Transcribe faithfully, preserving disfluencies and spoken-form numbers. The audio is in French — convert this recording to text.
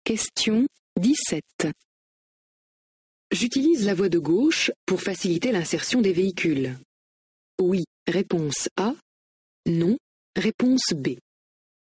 Question dix-sept. J'utilise la voie de gauche pour faciliter l'insertion des véhicules. Oui, réponse A. Non, réponse B.